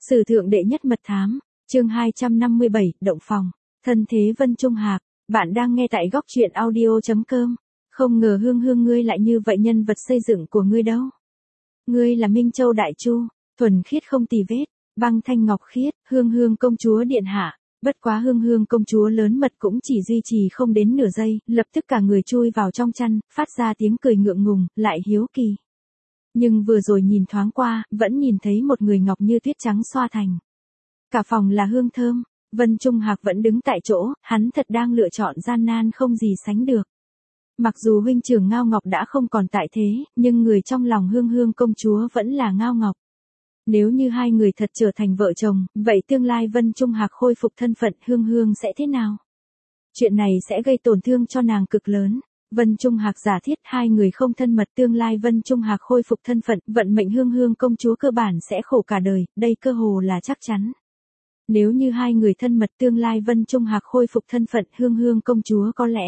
Sử thượng đệ nhất mật thám, chương 257, động phòng, thân thế Vân Trung Hạc, bạn đang nghe tại góc truyện audio.com. Không ngờ Hương Hương ngươi lại như vậy, nhân vật xây dựng của ngươi đâu. Ngươi là Minh Châu Đại Chu, thuần khiết không tì vết, băng thanh ngọc khiết, Hương Hương công chúa điện hạ. Bất quá Hương Hương công chúa lớn mật cũng chỉ duy trì không đến nửa giây, lập tức cả người chui vào trong chăn, phát ra tiếng cười ngượng ngùng, lại hiếu kỳ. Nhưng vừa rồi nhìn thoáng qua, vẫn nhìn thấy một người ngọc như tuyết trắng xoa thành. Cả phòng là hương thơm, Vân Trung Hạc vẫn đứng tại chỗ, hắn thật đang lựa chọn gian nan không gì sánh được. Mặc dù huynh trưởng Ngao Ngọc đã không còn tại thế, nhưng người trong lòng Hương Hương công chúa vẫn là Ngao Ngọc. Nếu như hai người thật trở thành vợ chồng, vậy tương lai Vân Trung Hạc khôi phục thân phận Hương Hương sẽ thế nào? Chuyện này sẽ gây tổn thương cho nàng cực lớn. Vân Trung Hạc giả thiết hai người không thân mật, tương lai Vân Trung Hạc khôi phục thân phận, vận mệnh Hương Hương công chúa cơ bản sẽ khổ cả đời, đây cơ hồ là chắc chắn. Nếu như hai người thân mật, tương lai Vân Trung Hạc khôi phục thân phận Hương Hương công chúa có lẽ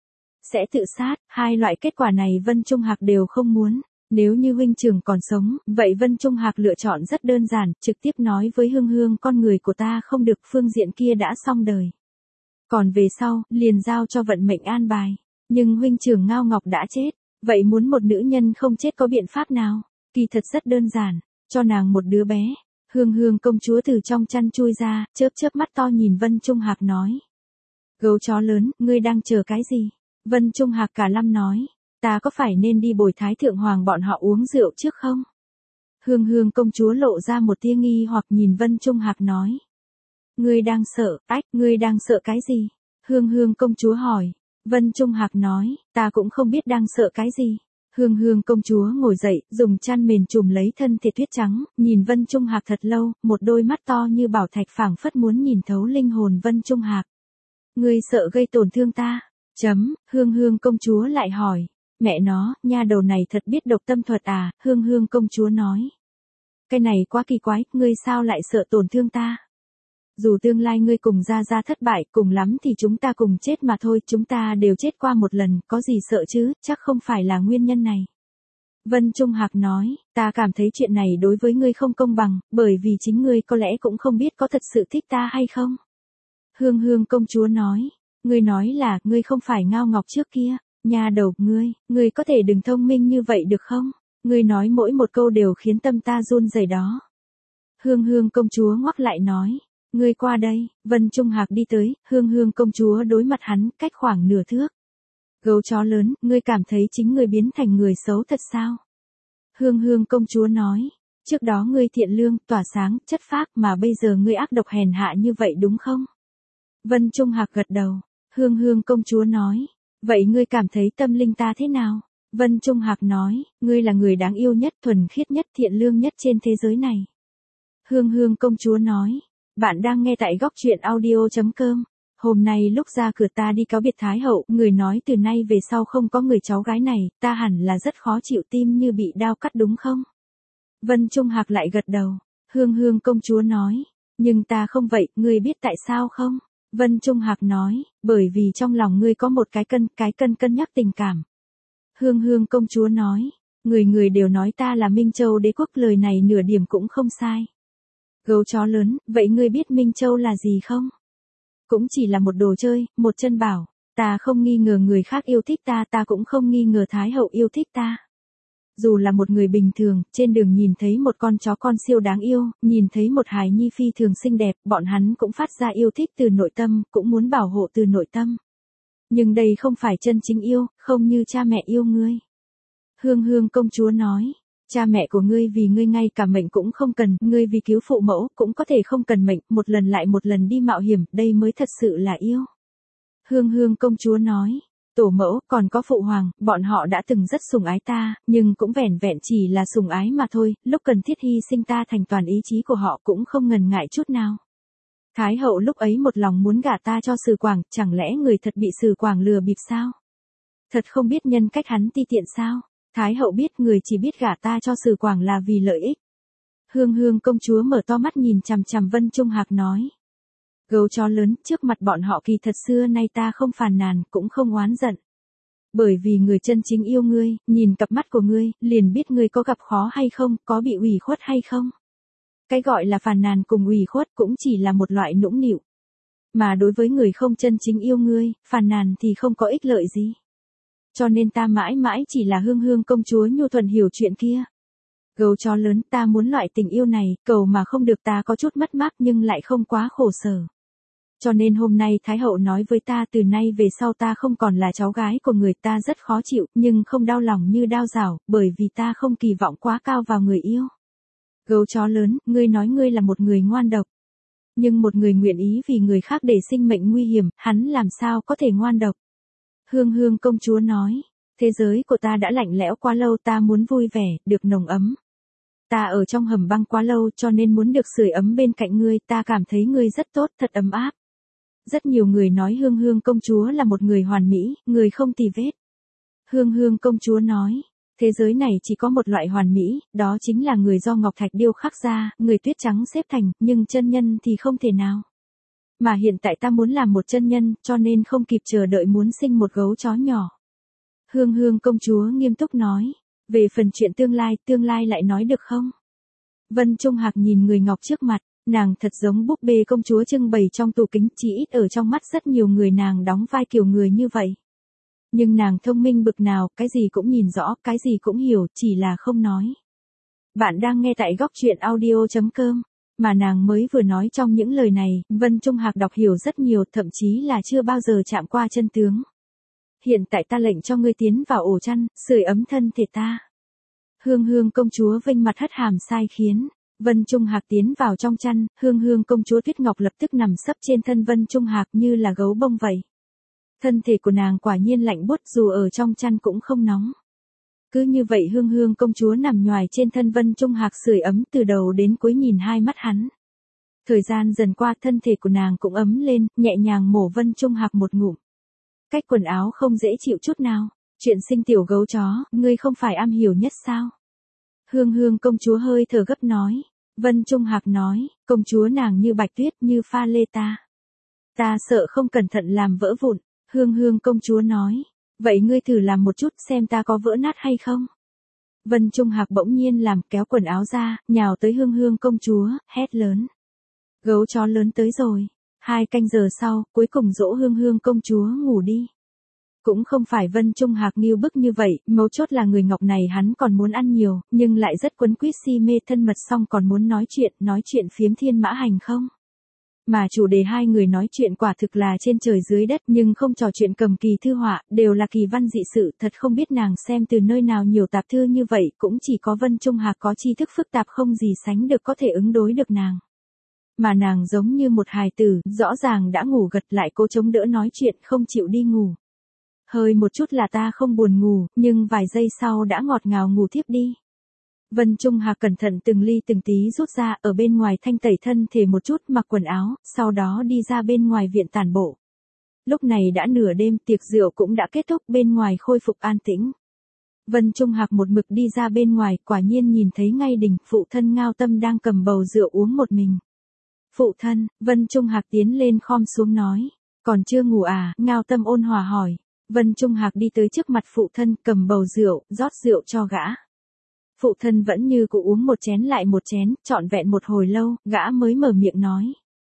sẽ tự sát, hai loại kết quả này Vân Trung Hạc đều không muốn. Nếu như huynh trưởng còn sống, vậy Vân Trung Hạc lựa chọn rất đơn giản, trực tiếp nói với Hương Hương con người của ta không được, phương diện kia đã xong đời. Còn về sau, liền giao cho vận mệnh an bài. Nhưng huynh trưởng Ngao Ngọc đã chết, vậy muốn một nữ nhân không chết có biện pháp nào? Kỳ thật rất đơn giản, cho nàng một đứa bé. Hương Hương công chúa từ trong chăn chui ra, chớp chớp mắt to nhìn Vân Trung Hạc nói. Gấu chó lớn, ngươi đang chờ cái gì? Vân Trung Hạc cả lâm nói. Ta có phải nên đi bồi Thái Thượng Hoàng bọn họ uống rượu trước không? Hương Hương công chúa lộ ra một tia nghi hoặc nhìn Vân Trung Hạc nói. Ngươi đang sợ, ngươi đang sợ cái gì? Hương Hương công chúa hỏi. Vân Trung Hạc nói, ta cũng không biết đang sợ cái gì. Hương Hương công chúa ngồi dậy, dùng chăn mền trùm lấy thân thể tuyết trắng, nhìn Vân Trung Hạc thật lâu, một đôi mắt to như bảo thạch phảng phất muốn nhìn thấu linh hồn Vân Trung Hạc. Ngươi sợ gây tổn thương ta? Hương Hương công chúa lại hỏi. Mẹ nó, nha đầu này thật biết độc tâm thuật à? Hương Hương công chúa nói. Cái này quá kỳ quái, ngươi sao lại sợ tổn thương ta? Dù tương lai ngươi cùng Gia Gia thất bại, cùng lắm thì chúng ta cùng chết mà thôi, chúng ta đều chết qua một lần, có gì sợ chứ, chắc không phải là nguyên nhân này. Vân Trung Hạc nói, ta cảm thấy chuyện này đối với ngươi không công bằng, bởi vì chính ngươi có lẽ cũng không biết có thật sự thích ta hay không. Hương Hương công chúa nói, ngươi nói là, ngươi không phải Ngao Ngọc trước kia, nha đầu, ngươi có thể đừng thông minh như vậy được không? Ngươi nói mỗi một câu đều khiến tâm ta run rẩy đó. Hương Hương công chúa ngoắc lại nói. Ngươi qua đây, Vân Trung Hạc đi tới, Hương Hương công chúa đối mặt hắn, cách khoảng nửa thước. Gấu chó lớn, ngươi cảm thấy chính ngươi biến thành người xấu thật sao? Hương Hương công chúa nói, trước đó ngươi thiện lương, tỏa sáng, chất phác, mà bây giờ ngươi ác độc hèn hạ như vậy đúng không? Vân Trung Hạc gật đầu, Hương Hương công chúa nói, vậy ngươi cảm thấy tâm linh ta thế nào? Vân Trung Hạc nói, ngươi là người đáng yêu nhất, thuần khiết nhất, thiện lương nhất trên thế giới này. Hương Hương công chúa nói. Bạn đang nghe tại góc truyện audio.com. Hôm nay lúc ra cửa ta đi cáo biệt Thái hậu, người nói từ nay về sau không có người cháu gái này, ta hẳn là rất khó chịu, tim như bị đao cắt đúng không? Vân Trung Hạc lại gật đầu. Hương Hương công chúa nói. Nhưng ta không vậy, ngươi biết tại sao không? Vân Trung Hạc nói, bởi vì trong lòng ngươi có một cái cân cân nhắc tình cảm. Hương Hương công chúa nói. Người đều nói ta là Minh Châu đế quốc, lời này nửa điểm cũng không sai. Gấu chó lớn, vậy ngươi biết Minh Châu là gì không? Cũng chỉ là một đồ chơi, một chân bảo. Ta không nghi ngờ người khác yêu thích ta, ta cũng không nghi ngờ Thái hậu yêu thích ta. Dù là một người bình thường, trên đường nhìn thấy một con chó con siêu đáng yêu, nhìn thấy một hài nhi phi thường xinh đẹp, bọn hắn cũng phát ra yêu thích từ nội tâm, cũng muốn bảo hộ từ nội tâm. Nhưng đây không phải chân chính yêu, không như cha mẹ yêu ngươi. Hương Hương công chúa nói. Cha mẹ của ngươi vì ngươi ngay cả mệnh cũng không cần, ngươi vì cứu phụ mẫu cũng có thể không cần mệnh, một lần lại một lần đi mạo hiểm, đây mới thật sự là yêu. Hương Hương công chúa nói, tổ mẫu, còn có phụ hoàng, bọn họ đã từng rất sủng ái ta, nhưng cũng vẻn vẹn chỉ là sủng ái mà thôi, lúc cần thiết hy sinh ta thành toàn ý chí của họ cũng không ngần ngại chút nào. Thái hậu lúc ấy một lòng muốn gả ta cho Sử Quảng, chẳng lẽ người thật bị Sử Quảng lừa bịp sao? Thật không biết nhân cách hắn ti tiện sao? Thái hậu biết người chỉ biết gả ta cho Sử Quảng là vì lợi ích. Hương Hương công chúa mở to mắt nhìn chằm chằm Vân Trung Hạc nói. Gấu chó lớn, trước mặt bọn họ kỳ thật xưa nay ta không phàn nàn, cũng không oán giận. Bởi vì người chân chính yêu ngươi, nhìn cặp mắt của ngươi, liền biết ngươi có gặp khó hay không, có bị ủy khuất hay không. Cái gọi là phàn nàn cùng ủy khuất cũng chỉ là một loại nũng nịu. Mà đối với người không chân chính yêu ngươi, phàn nàn thì không có ích lợi gì. Cho nên ta mãi mãi chỉ là hương hương công chúa nhu thuận hiểu chuyện kia. Gấu chó lớn, ta muốn loại tình yêu này, cầu mà không được, ta có chút mất mát nhưng lại không quá khổ sở. Cho nên hôm nay Thái hậu nói với ta từ nay về sau ta không còn là cháu gái của người, ta rất khó chịu, nhưng không đau lòng như đao rào, bởi vì ta không kỳ vọng quá cao vào người yêu. Gấu chó lớn, ngươi nói ngươi là một người ngoan độc. Nhưng một người nguyện ý vì người khác để sinh mệnh nguy hiểm, hắn làm sao có thể ngoan độc. Hương hương công chúa nói, thế giới của ta đã lạnh lẽo quá lâu, ta muốn vui vẻ, được nồng ấm. Ta ở trong hầm băng quá lâu cho nên muốn được sưởi ấm bên cạnh ngươi, ta cảm thấy ngươi rất tốt, thật ấm áp. Rất nhiều người nói hương hương công chúa là một người hoàn mỹ, người không tì vết. Hương hương công chúa nói, thế giới này chỉ có một loại hoàn mỹ, đó chính là người do ngọc thạch điêu khắc ra, người tuyết trắng xếp thành, nhưng chân nhân thì không thể nào. Mà hiện tại ta muốn làm một chân nhân, cho nên không kịp chờ đợi muốn sinh một gấu chó nhỏ. Hương hương công chúa nghiêm túc nói, về phần chuyện tương lai lại nói được không? Vân Trung Hạc nhìn người ngọc trước mặt, nàng thật giống búp bê công chúa trưng bày trong tủ kính, chỉ ít ở trong mắt rất nhiều người nàng đóng vai kiểu người như vậy. Nhưng nàng thông minh bực nào, cái gì cũng nhìn rõ, cái gì cũng hiểu, chỉ là không nói. Bạn đang nghe tại góc truyện audio.com, mà nàng mới vừa nói trong những lời này, Vân Trung Hạc đọc hiểu rất nhiều, thậm chí là chưa bao giờ chạm qua chân tướng. Hiện tại ta lệnh cho ngươi tiến vào ổ chăn, sưởi ấm thân thể ta. Hương hương công chúa vênh mặt hất hàm sai khiến. Vân Trung Hạc tiến vào trong chăn, hương hương công chúa Tuyết Ngọc lập tức nằm sấp trên thân Vân Trung Hạc như là gấu bông vậy. Thân thể của nàng quả nhiên lạnh buốt, dù ở trong chăn cũng không nóng. Cứ như vậy hương hương công chúa nằm nhoài trên thân Vân Trung Hạc sưởi ấm từ đầu đến cuối nhìn hai mắt hắn. Thời gian dần qua thân thể của nàng cũng ấm lên, nhẹ nhàng mổ Vân Trung Hạc một ngụm. Cách quần áo không dễ chịu chút nào. Chuyện sinh tiểu gấu chó, ngươi không phải am hiểu nhất sao? Hương hương công chúa hơi thở gấp nói. Vân Trung Hạc nói, công chúa nàng như bạch tuyết, như pha lê ta. Ta sợ không cẩn thận làm vỡ vụn. Hương hương công chúa nói, vậy ngươi thử làm một chút xem ta có vỡ nát hay không? Vân Trung Hạc bỗng nhiên làm, kéo quần áo ra, nhào tới hương hương công chúa, hét lớn. Gấu chó lớn tới rồi. 2 canh giờ sau, cuối cùng dỗ hương hương công chúa ngủ đi. Cũng không phải Vân Trung Hạc nghiêu bức như vậy, mấu chốt là người ngọc này hắn còn muốn ăn nhiều, nhưng lại rất quấn quýt si mê thân mật, xong còn muốn nói chuyện phiếm thiên mã hành không. Mà chủ đề hai người nói chuyện quả thực là trên trời dưới đất, nhưng không trò chuyện cầm kỳ thư họa, đều là kỳ văn dị sự, thật không biết nàng xem từ nơi nào nhiều tạp thư như vậy, cũng chỉ có Vân Trung Hạc có tri thức phức tạp không gì sánh được có thể ứng đối được nàng. Mà nàng giống như một hài tử, rõ ràng đã ngủ gật lại cố chống đỡ nói chuyện, không chịu đi ngủ. Hơi một chút là ta không buồn ngủ, nhưng vài giây sau đã ngọt ngào ngủ thiếp đi. Vân Trung Hạc cẩn thận từng ly từng tí rút ra, ở bên ngoài thanh tẩy thân thể một chút, mặc quần áo, sau đó đi ra bên ngoài viện tản bộ. Lúc này đã nửa đêm, tiệc rượu cũng đã kết thúc, bên ngoài khôi phục an tĩnh. Vân Trung Hạc một mực đi ra bên ngoài, quả nhiên nhìn thấy ngay đình, phụ thân Ngao Tâm đang cầm bầu rượu uống một mình. Phụ thân, Vân Trung Hạc tiến lên khom xuống nói, còn chưa ngủ à? Ngao Tâm ôn hòa hỏi. Vân Trung Hạc đi tới trước mặt phụ thân, cầm bầu rượu, rót rượu cho gã. Phụ thân vẫn như cũ uống một chén lại một chén, trọn vẹn một hồi lâu, gã mới mở miệng nói.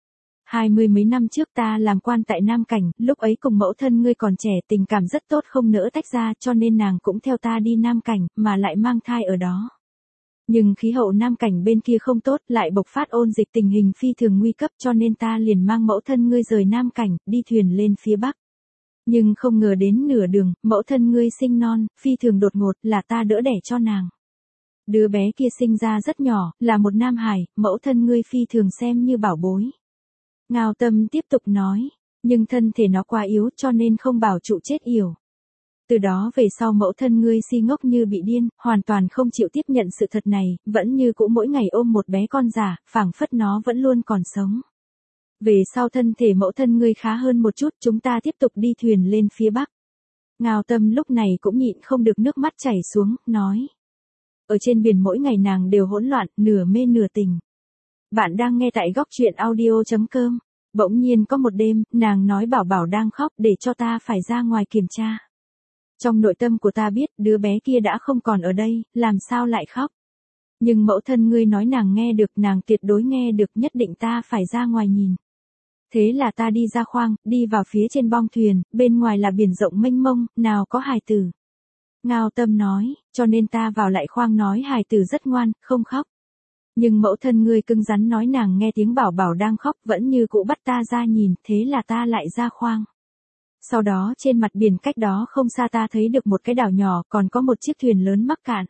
20 mấy năm trước ta làm quan tại Nam Cảnh, lúc ấy cùng mẫu thân ngươi còn trẻ, tình cảm rất tốt không nỡ tách ra, cho nên nàng cũng theo ta đi Nam Cảnh, mà lại mang thai ở đó. Nhưng khí hậu Nam Cảnh bên kia không tốt, lại bộc phát ôn dịch, tình hình phi thường nguy cấp, cho nên ta liền mang mẫu thân ngươi rời Nam Cảnh, đi thuyền lên phía Bắc. Nhưng không ngờ đến nửa đường, mẫu thân ngươi sinh non, phi thường đột ngột, là ta đỡ đẻ cho nàng. Đứa bé kia sinh ra rất nhỏ, là một nam hài, mẫu thân ngươi phi thường xem như bảo bối. Ngao Tâm tiếp tục nói, nhưng thân thể nó quá yếu cho nên không bảo trụ chết yểu. Từ đó về sau mẫu thân ngươi si ngốc như bị điên, hoàn toàn không chịu tiếp nhận sự thật này, vẫn như cũ mỗi ngày ôm một bé con giả, phảng phất nó vẫn luôn còn sống. Về sau thân thể mẫu thân ngươi khá hơn một chút, chúng ta tiếp tục đi thuyền lên phía Bắc. Ngao Tâm lúc này cũng nhịn không được nước mắt chảy xuống, nói. Ở trên biển mỗi ngày nàng đều hỗn loạn, nửa mê nửa tình. Bạn đang nghe tại góc truyện audio.com. Bỗng nhiên có một đêm, nàng nói Bảo Bảo đang khóc để cho ta phải ra ngoài kiểm tra. Trong nội tâm của ta biết, đứa bé kia đã không còn ở đây, làm sao lại khóc. Nhưng mẫu thân ngươi nói nàng nghe được, nàng tuyệt đối nghe được, nhất định ta phải ra ngoài nhìn. Thế là ta đi ra khoang, đi vào phía trên bong thuyền, bên ngoài là biển rộng mênh mông, nào có hài tử. Ngao Tâm nói, cho nên ta vào lại khoang nói hài tử rất ngoan, không khóc. Nhưng mẫu thân ngươi cứng rắn nói nàng nghe tiếng bảo bảo đang khóc, vẫn như cũ bắt ta ra nhìn, thế là ta lại ra khoang. Sau đó trên mặt biển cách đó không xa ta thấy được một cái đảo nhỏ, còn có một chiếc thuyền lớn mắc cạn.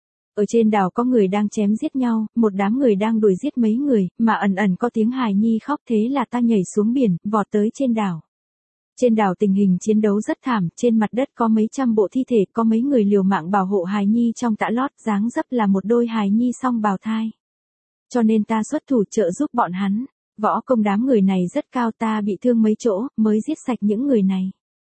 Ở trên đảo có người đang chém giết nhau, một đám người đang đuổi giết mấy người, mà ẩn ẩn có tiếng hài nhi khóc, thế là ta nhảy xuống biển, vọt tới trên đảo. Trên đảo tình hình chiến đấu rất thảm, trên mặt đất có mấy trăm bộ thi thể, có mấy người liều mạng bảo hộ hài nhi trong tã lót, dáng dấp là một đôi hài nhi song bào thai. Cho nên ta xuất thủ trợ giúp bọn hắn. Võ công đám người này rất cao, ta bị thương mấy chỗ, mới giết sạch những người này.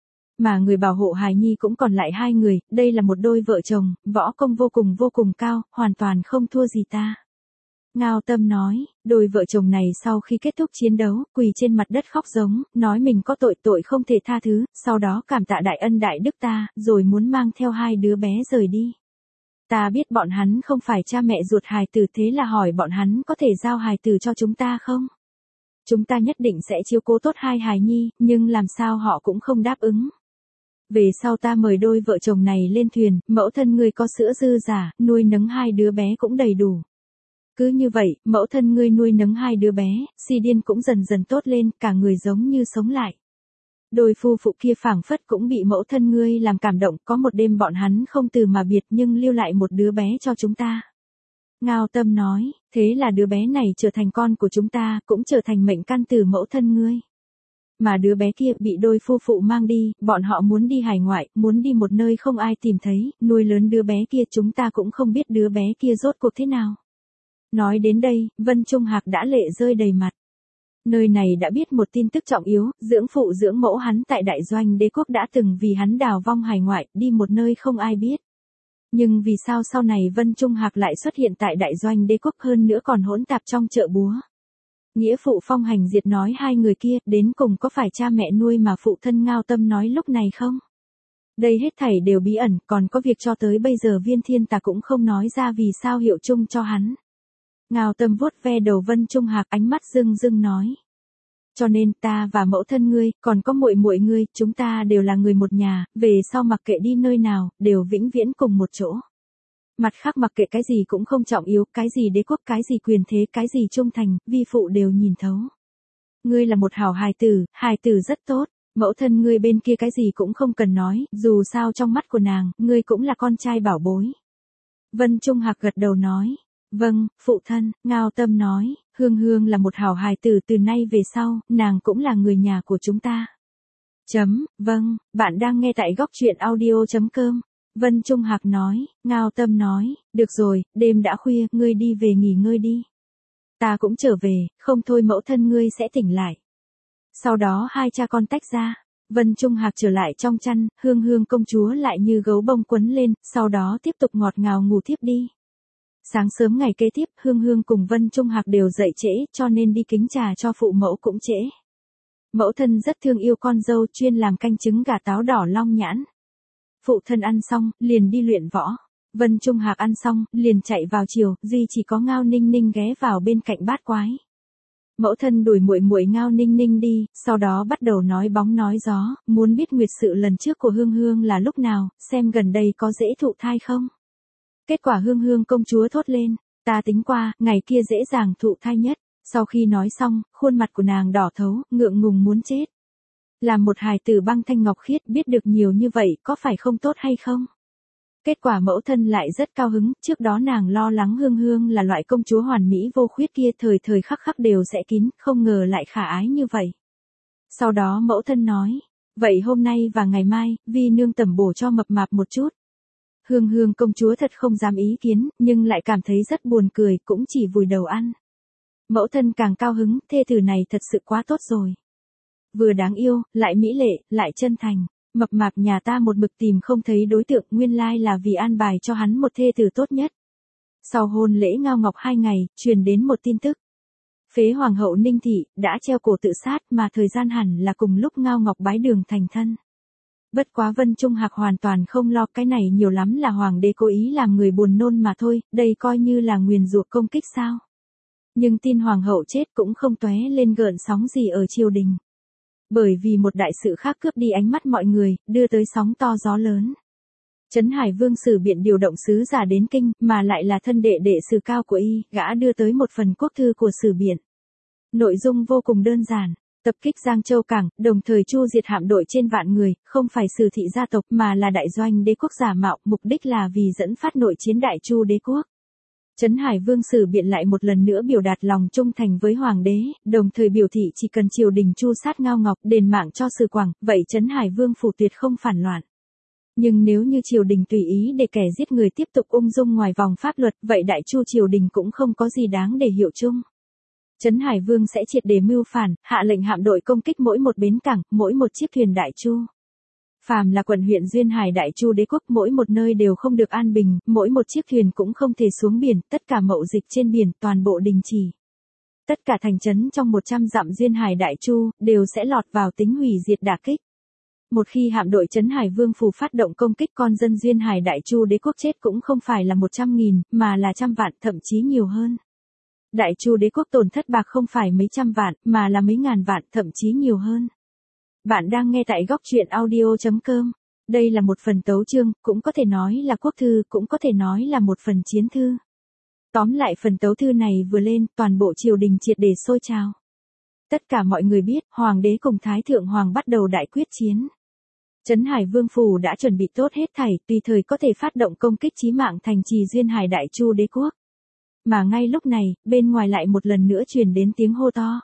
Mà người bảo hộ hài nhi cũng còn lại 2 người, đây là một đôi vợ chồng, võ công vô cùng cao, hoàn toàn không thua gì ta. Ngao Tâm nói, đôi vợ chồng này sau khi kết thúc chiến đấu, quỳ trên mặt đất khóc giống, nói mình có tội không thể tha thứ, sau đó cảm tạ đại ân đại đức ta, rồi muốn mang theo 2 đứa bé rời đi. Ta biết bọn hắn không phải cha mẹ ruột hài tử, thế là hỏi bọn hắn có thể giao hài tử cho chúng ta không? Chúng ta nhất định sẽ chiếu cố tốt 2 hài nhi, nhưng làm sao họ cũng không đáp ứng. Về sau ta mời đôi vợ chồng này lên thuyền, mẫu thân ngươi có sữa dư giả, nuôi nấng 2 đứa bé cũng đầy đủ. Cứ như vậy, mẫu thân ngươi nuôi nấng 2 đứa bé, Si Điên cũng dần dần tốt lên, cả người giống như sống lại. Đôi phu phụ kia phảng phất cũng bị mẫu thân ngươi làm cảm động, có một đêm bọn hắn không từ mà biệt nhưng lưu lại một đứa bé cho chúng ta. Ngao Tâm nói, thế là đứa bé này trở thành con của chúng ta, cũng trở thành mệnh căn từ mẫu thân ngươi. Mà đứa bé kia bị đôi phu phụ mang đi, bọn họ muốn đi hải ngoại, muốn đi một nơi không ai tìm thấy, nuôi lớn đứa bé kia, chúng ta cũng không biết đứa bé kia rốt cuộc thế nào. Nói đến đây, Vân Trung Hạc đã lệ rơi đầy mặt. Nơi này đã biết một tin tức trọng yếu, dưỡng phụ dưỡng mẫu hắn tại đại doanh đế quốc đã từng vì hắn đào vong hải ngoại, đi một nơi không ai biết. Nhưng vì sao sau này Vân Trung Hạc lại xuất hiện tại đại doanh đế quốc, hơn nữa còn hỗn tạp trong chợ búa? Nghĩa phụ Phong Hành Diệt nói 2 người kia, đến cùng có phải cha mẹ nuôi mà phụ thân Ngao Tâm nói lúc này không? Đây hết thảy đều bí ẩn, còn có việc cho tới bây giờ Viên Thiên Tà cũng không nói ra vì sao hiệu chung cho hắn. Ngao Tâm vuốt ve đầu Vân Trung Hạc, ánh mắt rưng rưng nói. Cho nên ta và mẫu thân ngươi, còn có muội muội ngươi, chúng ta đều là người một nhà, về sau mặc kệ đi nơi nào, đều vĩnh viễn cùng một chỗ. Mặt khác mặc kệ cái gì cũng không trọng yếu, cái gì đế quốc, cái gì quyền thế, cái gì trung thành, vi phụ đều nhìn thấu. Ngươi là một hảo hài tử rất tốt, mẫu thân ngươi bên kia cái gì cũng không cần nói, dù sao trong mắt của nàng, ngươi cũng là con trai bảo bối. Vân Trung Hạc gật đầu nói. Vâng, phụ thân. Ngao Tâm nói, Hương Hương là một hảo hài tử, từ nay về sau, nàng cũng là người nhà của chúng ta. Vâng, bạn đang nghe tại góc truyện audio.com. Vân Trung Hạc nói, Ngao Tâm nói, được rồi, đêm đã khuya, ngươi đi về nghỉ ngơi đi. Ta cũng trở về, không thôi mẫu thân ngươi sẽ tỉnh lại. Sau đó 2 cha con tách ra. Vân Trung Hạc trở lại trong chăn, Hương Hương công chúa lại như gấu bông quấn lên, sau đó tiếp tục ngọt ngào ngủ thiếp đi. Sáng sớm ngày kế tiếp, Hương Hương cùng Vân Trung Hạc đều dậy trễ, cho nên đi kính trà cho phụ mẫu cũng trễ. Mẫu thân rất thương yêu con dâu, chuyên làm canh trứng gà táo đỏ long nhãn. Phụ thân ăn xong, liền đi luyện võ. Vân Trung Hạc ăn xong, liền chạy vào chiều, duy chỉ có Ngao Ninh Ninh ghé vào bên cạnh bát quái. Mẫu thân đuổi muội muội Ngao Ninh Ninh đi, sau đó bắt đầu nói bóng nói gió, muốn biết nguyệt sự lần trước của Hương Hương là lúc nào, xem gần đây có dễ thụ thai không. Kết quả Hương Hương công chúa thốt lên, ta tính qua, ngày kia dễ dàng thụ thai nhất. Sau khi nói xong, khuôn mặt của nàng đỏ thấu, ngượng ngùng muốn chết. Làm một hài tử băng thanh ngọc khiết, biết được nhiều như vậy, có phải không tốt hay không? Kết quả mẫu thân lại rất cao hứng, trước đó nàng lo lắng Hương Hương là loại công chúa hoàn mỹ vô khuyết kia, thời thời khắc khắc đều sẽ kín, không ngờ lại khả ái như vậy. Sau đó mẫu thân nói, vậy hôm nay và ngày mai, vi nương tẩm bổ cho mập mạp một chút. Hương Hương công chúa thật không dám ý kiến, nhưng lại cảm thấy rất buồn cười, cũng chỉ vùi đầu ăn. Mẫu thân càng cao hứng, thê tử này thật sự quá tốt rồi. Vừa đáng yêu, lại mỹ lệ, lại chân thành. Mập mạp nhà ta một mực tìm không thấy đối tượng, nguyên lai là vì an bài cho hắn một thê tử tốt nhất. Sau hôn lễ Ngao Ngọc 2 ngày, truyền đến một tin tức. Phế hoàng hậu Ninh Thị, đã treo cổ tự sát, mà thời gian hẳn là cùng lúc Ngao Ngọc bái đường thành thân. Bất quá Vân Trung Hạc hoàn toàn không lo, cái này nhiều lắm là hoàng đế cố ý làm người buồn nôn mà thôi, đây coi như là nguyền rủa công kích sao. Nhưng tin hoàng hậu chết cũng không tóe lên gợn sóng gì ở triều đình. Bởi vì một đại sự khác cướp đi ánh mắt mọi người, đưa tới sóng to gió lớn. Trấn Hải Vương Sử Biện điều động sứ giả đến kinh, mà lại là thân đệ đệ Sử Cao của y, gã đưa tới một phần quốc thư của Sử Biện. Nội dung vô cùng đơn giản, tập kích Giang Châu Cảng, đồng thời chu diệt hạm đội trên vạn người, không phải Sử thị gia tộc mà là đại doanh đế quốc giả mạo, mục đích là vì dẫn phát nội chiến đại Chu đế quốc. Trấn Hải Vương Sử Biện lại một lần nữa biểu đạt lòng trung thành với hoàng đế, đồng thời biểu thị chỉ cần triều đình chu sát Ngao Ngọc, đền mạng cho Sử Quảng, vậy Trấn Hải Vương phủ tuyệt không phản loạn. Nhưng nếu như triều đình tùy ý để kẻ giết người tiếp tục ung dung ngoài vòng pháp luật, vậy đại Chu triều đình cũng không có gì đáng để hiệu chung. Trấn Hải Vương sẽ triệt để mưu phản, hạ lệnh hạm đội công kích mỗi một bến cảng, mỗi một chiếc thuyền đại Chu. Phàm là quận huyện duyên hải đại Chu đế quốc, mỗi một nơi đều không được an bình, mỗi một chiếc thuyền cũng không thể xuống biển, tất cả mậu dịch trên biển toàn bộ đình chỉ. Tất cả thành trấn trong 100 dặm duyên hải đại Chu đều sẽ lọt vào tính hủy diệt đả kích. Một khi hạm đội Trấn Hải Vương phủ phát động công kích, con dân duyên hải đại Chu đế quốc chết cũng không phải là 100.000, mà là trăm vạn, thậm chí nhiều hơn. Đại Chu đế quốc tổn thất bạc không phải mấy trăm vạn, mà là mấy ngàn vạn, thậm chí nhiều hơn. Bạn đang nghe tại góc truyện audio.com. Đây là một phần tấu chương, cũng có thể nói là quốc thư, cũng có thể nói là một phần chiến thư. Tóm lại phần tấu thư này vừa lên, toàn bộ triều đình triệt để sôi trào. Tất cả mọi người biết, hoàng đế cùng thái thượng hoàng bắt đầu đại quyết chiến. Trấn Hải Vương phủ đã chuẩn bị tốt hết thảy, tùy thời có thể phát động công kích chí mạng thành trì duyên hải đại Chu đế quốc. Mà ngay lúc này, bên ngoài lại một lần nữa truyền đến tiếng hô to.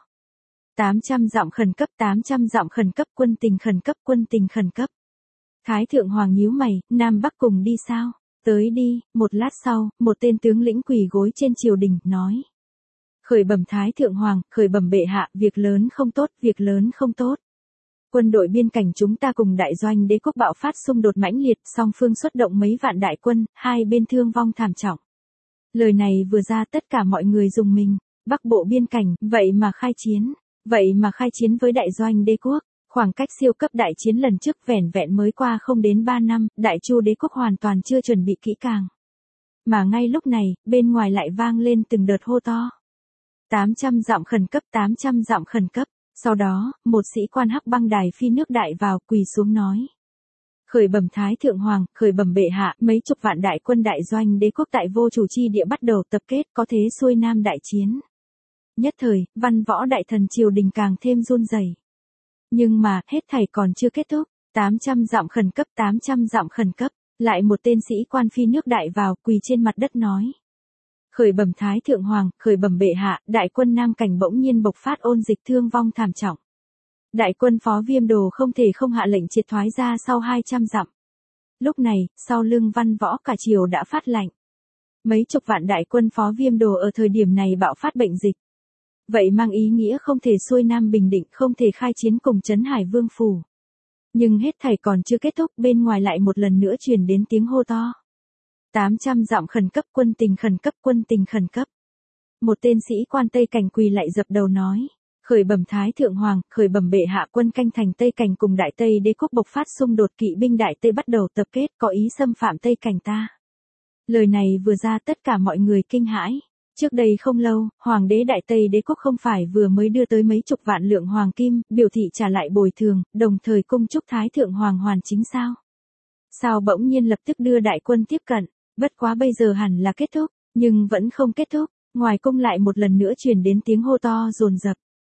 800 dặm khẩn cấp, 800 dặm khẩn cấp, quân tình khẩn cấp, quân tình khẩn cấp. Thái thượng hoàng nhíu mày, Nam Bắc cùng đi sao? Tới đi. Một lát sau, một tên tướng lĩnh quỳ gối trên triều đình, nói. Khởi bẩm Thái thượng hoàng, khởi bẩm bệ hạ, việc lớn không tốt, việc lớn không tốt. Quân đội biên cảnh chúng ta cùng đại doanh đế quốc bạo phát xung đột mãnh liệt, song phương xuất động mấy vạn đại quân, hai bên thương vong thảm trọng. Lời này vừa ra tất cả mọi người rùng mình, Bắc bộ biên cảnh, vậy mà khai chiến với đại doanh đế quốc, khoảng cách siêu cấp đại chiến lần trước vẻn vẹn mới qua không đến 3 năm, đại Chu đế quốc hoàn toàn chưa chuẩn bị kỹ càng. Mà ngay lúc này, bên ngoài lại vang lên từng đợt hô to. 800 dặm khẩn cấp, 800 dặm khẩn cấp. Sau đó, một sĩ quan hắc băng đài phi nước đại vào, quỳ xuống nói. Khởi bẩm Thái thượng hoàng, khởi bẩm bệ hạ, mấy chục vạn đại quân đại doanh đế quốc tại vô chủ chi địa bắt đầu tập kết, có thế xuôi nam đại chiến. Nhất thời, văn võ đại thần triều đình càng thêm run rẩy. Nhưng mà, hết thảy còn chưa kết thúc, 800 dặm khẩn cấp, 800 dặm khẩn cấp, lại một tên sĩ quan phi nước đại vào, quỳ trên mặt đất nói. Khởi bẩm Thái thượng hoàng, khởi bẩm bệ hạ, đại quân Nam Cảnh bỗng nhiên bộc phát ôn dịch thương vong thảm trọng. Đại quân Phó Viêm Đồ không thể không hạ lệnh triệt thoái ra sau 200 dặm. Lúc này, sau lưng văn võ cả triều đã phát lệnh. Mấy chục vạn đại quân Phó Viêm Đồ ở thời điểm này bạo phát bệnh dịch. Vậy mang ý nghĩa không thể xuôi Nam Bình Định, không thể khai chiến cùng Trấn Hải Vương phủ. Nhưng hết thảy còn chưa kết thúc, bên ngoài lại một lần nữa truyền đến tiếng hô to. 800 dặm khẩn cấp, quân tình khẩn cấp, quân tình khẩn cấp. Một tên sĩ quan Tây Cảnh quỳ lại dập đầu nói. Khởi bẩm Thái thượng hoàng, khởi bẩm bệ hạ, quân canh thành Tây Cảnh cùng Đại Tây đế quốc bộc phát xung đột, kỵ binh Đại Tây bắt đầu tập kết, có ý xâm phạm Tây Cảnh ta. Lời này vừa ra tất cả mọi người kinh hãi. Trước đây không lâu, hoàng đế Đại Tây đế quốc không phải vừa mới đưa tới mấy chục vạn lượng hoàng kim, biểu thị trả lại bồi thường, đồng thời cung chúc Thái thượng hoàng hoàn chính sao? Sao bỗng nhiên lập tức đưa đại quân tiếp cận, bất quá bây giờ hẳn là kết thúc, nhưng vẫn không kết thúc, ngoài cung lại một lần nữa truyền đến tiếng hô to dồn dập.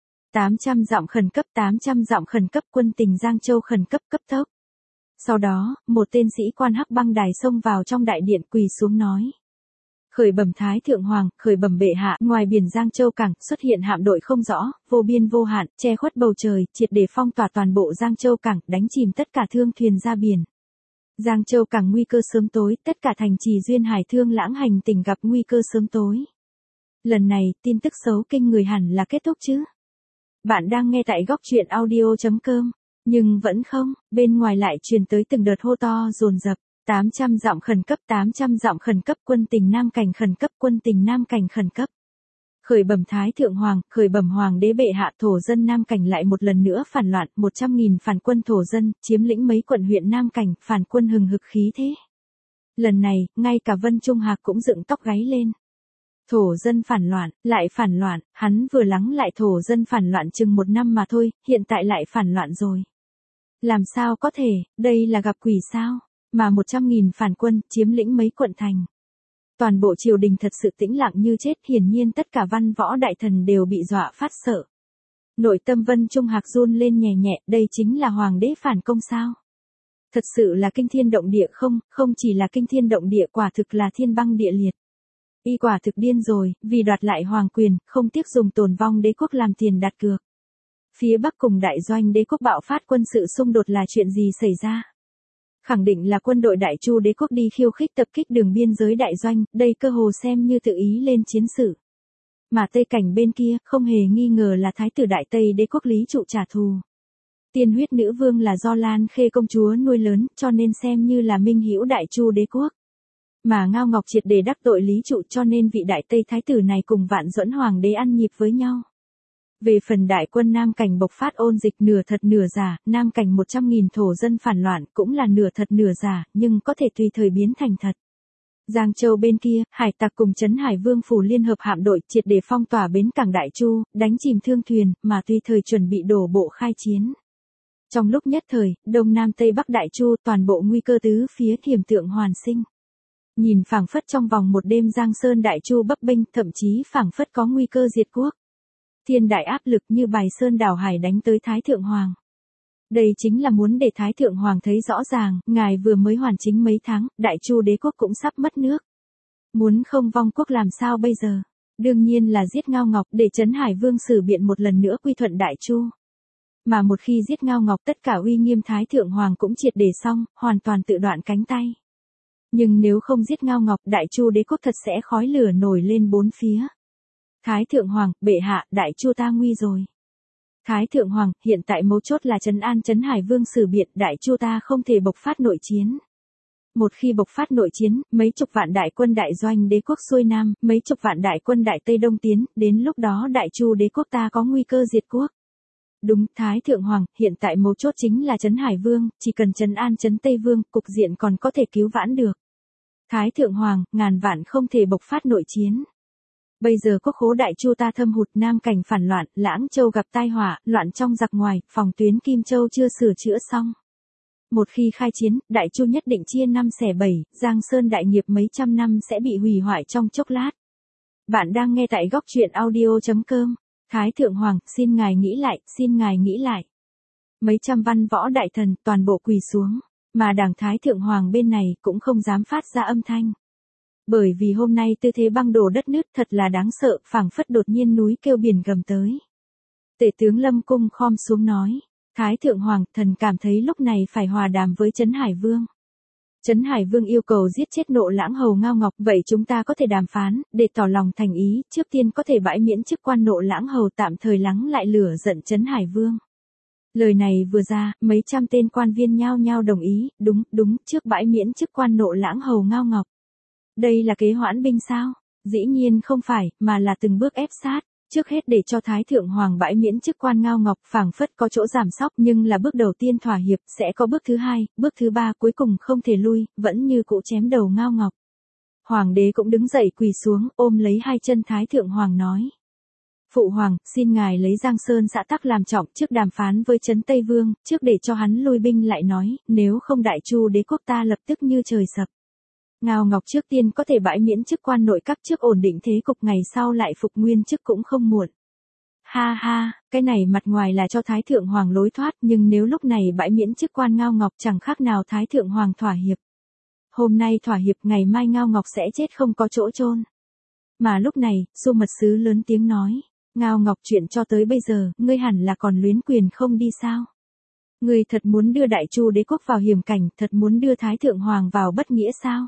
800 dặm khẩn cấp, 800 dặm khẩn cấp, quân tình Giang Châu khẩn cấp cấp tốc. Sau đó, một tên sĩ quan hắc băng đài xông vào trong đại điện quỳ xuống nói. Khởi bẩm Thái thượng hoàng, khởi bẩm bệ hạ, ngoài biển Giang Châu Cảng xuất hiện hạm đội không rõ, vô biên vô hạn, che khuất bầu trời, triệt để phong tỏa toàn bộ Giang Châu Cảng, đánh chìm tất cả thương thuyền ra biển. Giang Châu Cảng nguy cơ sớm tối, tất cả thành trì duyên hải thương lãng hành tỉnh gặp nguy cơ sớm tối. Lần này, tin tức xấu kinh người hẳn là kết thúc chứ. Bạn đang nghe tại góc truyện audio.com, nhưng vẫn không, bên ngoài lại truyền tới từng đợt hô to dồn dập. 800 dặm khẩn cấp, 800 dặm khẩn cấp, quân tình Nam Cảnh khẩn cấp, quân tình Nam Cảnh khẩn cấp. Khởi bẩm Thái Thượng Hoàng, khởi bẩm Hoàng đế bệ hạ, thổ dân Nam Cảnh lại một lần nữa phản loạn, 100.000 phản quân thổ dân, chiếm lĩnh mấy quận huyện Nam Cảnh, phản quân hừng hực khí thế. Lần này, ngay cả Vân Trung Hạc cũng dựng tóc gáy lên. Thổ dân phản loạn, lại phản loạn, hắn vừa lắng lại thổ dân phản loạn chừng 1 năm mà thôi, hiện tại lại phản loạn rồi. Làm sao có thể, đây là gặp quỷ sao, mà 100.000 phản quân, chiếm lĩnh mấy quận thành. Toàn bộ triều đình thật sự tĩnh lặng như chết, hiển nhiên tất cả văn võ đại thần đều bị dọa phát sợ. Nội tâm Vân Trung Hạc run lên nhẹ nhẹ, đây chính là hoàng đế phản công sao? Thật sự là kinh thiên động địa không, không chỉ là kinh thiên động địa, quả thực là thiên băng địa liệt. Y quả thực điên rồi, vì đoạt lại hoàng quyền, không tiếc dùng tồn vong đế quốc làm tiền đặt cược. Phía Bắc cùng đại doanh đế quốc bạo phát quân sự xung đột là chuyện gì xảy ra? Khẳng định là quân đội Đại Chu đế quốc đi khiêu khích tập kích đường biên giới đại doanh, đây cơ hồ xem như tự ý lên chiến sự. Mà Tây Cảnh bên kia, không hề nghi ngờ là Thái tử Đại Tây đế quốc Lý Trụ trả thù. Tiên huyết nữ vương là do Lan Khê công chúa nuôi lớn, cho nên xem như là minh hữu Đại Chu đế quốc. Mà Ngao Ngọc triệt để đắc tội Lý Trụ, cho nên vị Đại Tây thái tử này cùng Vạn Duẫn hoàng đế ăn nhịp với nhau. Về phần đại quân Nam Cảnh bộc phát ôn dịch nửa thật nửa giả, Nam Cảnh 100.000 thổ dân phản loạn cũng là nửa thật nửa giả, nhưng có thể tùy thời biến thành thật. Giang Châu bên kia, hải tặc cùng Trấn Hải Vương phủ liên hợp hạm đội triệt để phong tỏa bến cảng Đại Chu, đánh chìm thương thuyền, mà tùy thời chuẩn bị đổ bộ khai chiến. Trong lúc nhất thời, Đông Nam Tây Bắc Đại Chu toàn bộ nguy cơ tứ phía hiểm tượng hoàn sinh. Nhìn phảng phất trong vòng một đêm Giang Sơn Đại Chu bấp bênh, thậm chí phảng phất có nguy cơ diệt quốc. Thiên đại áp lực như bài sơn đảo hải đánh tới Thái Thượng Hoàng. Đây chính là muốn để Thái Thượng Hoàng thấy rõ ràng, ngài vừa mới hoàn chính mấy tháng, Đại Chu đế quốc cũng sắp mất nước. Muốn không vong quốc làm sao bây giờ? Đương nhiên là giết Ngao Ngọc để Trấn Hải Vương xử biện một lần nữa quy thuận Đại Chu. Mà một khi giết Ngao Ngọc, tất cả uy nghiêm Thái Thượng Hoàng cũng triệt để xong, hoàn toàn tự đoạn cánh tay. Nhưng nếu không giết Ngao Ngọc, Đại Chu đế quốc thật sẽ khói lửa nổi lên bốn phía. Thái Thượng Hoàng, bệ hạ, Đại Chu ta nguy rồi. Thái Thượng Hoàng, hiện tại mấu chốt là trấn an Trấn Hải Vương xử biện, Đại Chu ta không thể bộc phát nội chiến. Một khi bộc phát nội chiến, mấy chục vạn đại quân đại doanh đế quốc xuôi nam, mấy chục vạn đại quân đại Tây Đông tiến, đến lúc đó Đại Chu đế quốc ta có nguy cơ diệt quốc. Đúng, Thái Thượng Hoàng, hiện tại mấu chốt chính là Trấn Hải Vương, chỉ cần trấn an Trấn Tây Vương, cục diện còn có thể cứu vãn được. Thái Thượng Hoàng, ngàn vạn không thể bộc phát nội chiến. Bây giờ quốc khố Đại Chu ta thâm hụt, Nam Cảnh phản loạn, Lãng Châu gặp tai họa, loạn trong giặc ngoài, phòng tuyến Kim Châu chưa sửa chữa xong. Một khi khai chiến, Đại Chu nhất định chia 5 xẻ 7, Giang Sơn đại nghiệp mấy trăm năm sẽ bị hủy hoại trong chốc lát. Bạn đang nghe tại góc truyện audio.com. Thái Thượng Hoàng, xin ngài nghĩ lại, xin ngài nghĩ lại. Mấy trăm văn võ đại thần toàn bộ quỳ xuống, mà đảng Thái Thượng Hoàng bên này cũng không dám phát ra âm thanh. Bởi vì hôm nay tư thế băng đổ đất nứt thật là đáng sợ, phảng phất đột nhiên núi kêu biển gầm tới. Tể tướng Lâm Cung khom xuống nói, Thái Thượng Hoàng, thần cảm thấy lúc này phải hòa đàm với Trấn Hải Vương. Trấn Hải Vương yêu cầu giết chết Nộ Lãng hầu Ngao Ngọc, vậy chúng ta có thể đàm phán, để tỏ lòng thành ý, trước tiên có thể bãi miễn chức quan Nộ Lãng hầu, tạm thời lắng lại lửa giận Trấn Hải Vương. Lời này vừa ra, mấy trăm tên quan viên nhao nhao đồng ý, đúng, trước bãi miễn chức quan Nộ Lãng hầu Ngao Ngọc. Đây là kế hoãn binh sao? Dĩ nhiên không phải, mà là từng bước ép sát. Trước hết để cho Thái Thượng Hoàng bãi miễn chức quan Ngao Ngọc, phảng phất có chỗ giảm sóc, nhưng là bước đầu tiên thỏa hiệp, sẽ có bước thứ hai, bước thứ ba, cuối cùng không thể lui, vẫn như cũ chém đầu Ngao Ngọc. Hoàng đế cũng đứng dậy quỳ xuống, ôm lấy hai chân Thái Thượng Hoàng nói. Phụ Hoàng, xin ngài lấy Giang Sơn xã tắc làm trọng, trước đàm phán với Trấn Tây Vương, trước để cho hắn lui binh lại nói, nếu không Đại Chu đế quốc ta lập tức như trời sập. Ngao Ngọc trước tiên có thể bãi miễn chức quan nội các, trước ổn định thế cục, ngày sau lại phục nguyên chức cũng không muộn. Ha ha, cái này mặt ngoài là cho Thái Thượng Hoàng lối thoát, nhưng nếu lúc này bãi miễn chức quan Ngao Ngọc chẳng khác nào Thái Thượng Hoàng thỏa hiệp. Hôm nay thỏa hiệp, ngày mai Ngao Ngọc sẽ chết không có chỗ chôn. Mà lúc này, Xu mật sứ lớn tiếng nói, Ngao Ngọc, chuyện cho tới bây giờ, ngươi hẳn là còn luyến quyền không đi sao? Ngươi thật muốn đưa Đại Chu đế quốc vào hiểm cảnh, thật muốn đưa Thái Thượng Hoàng vào bất nghĩa sao?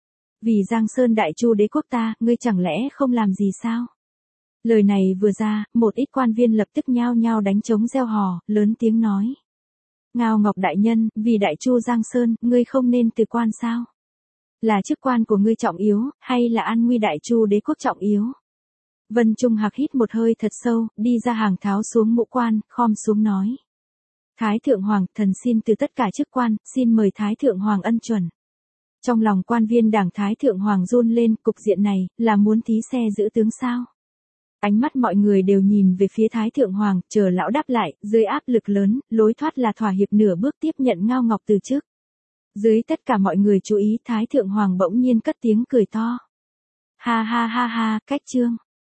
Vì Giang Sơn Đại Chu đế quốc ta, ngươi chẳng lẽ không làm gì sao? Lời này vừa ra, một ít quan viên lập tức nhao nhao đánh trống reo hò, lớn tiếng nói. Ngao Ngọc đại nhân, vì Đại Chu Giang Sơn, ngươi không nên từ quan sao? Là chức quan của ngươi trọng yếu, hay là an nguy Đại Chu đế quốc trọng yếu? Vân Trung Hạc hít một hơi thật sâu, đi ra hàng tháo xuống mũ quan, khom xuống nói. Thái Thượng Hoàng, thần xin từ tất cả chức quan, xin mời Thái Thượng Hoàng ân chuẩn. Trong lòng quan viên đảng Thái Thượng Hoàng run lên, cục diện này, là muốn thí xe giữ tướng sao? Ánh mắt mọi người đều nhìn về phía Thái Thượng Hoàng, chờ lão đáp lại, dưới áp lực lớn, lối thoát là thỏa hiệp nửa bước tiếp nhận Ngao Ngọc từ chức. Dưới tất cả mọi người chú ý, Thái Thượng Hoàng bỗng nhiên cất tiếng cười to. Ha ha ha ha, cách trương.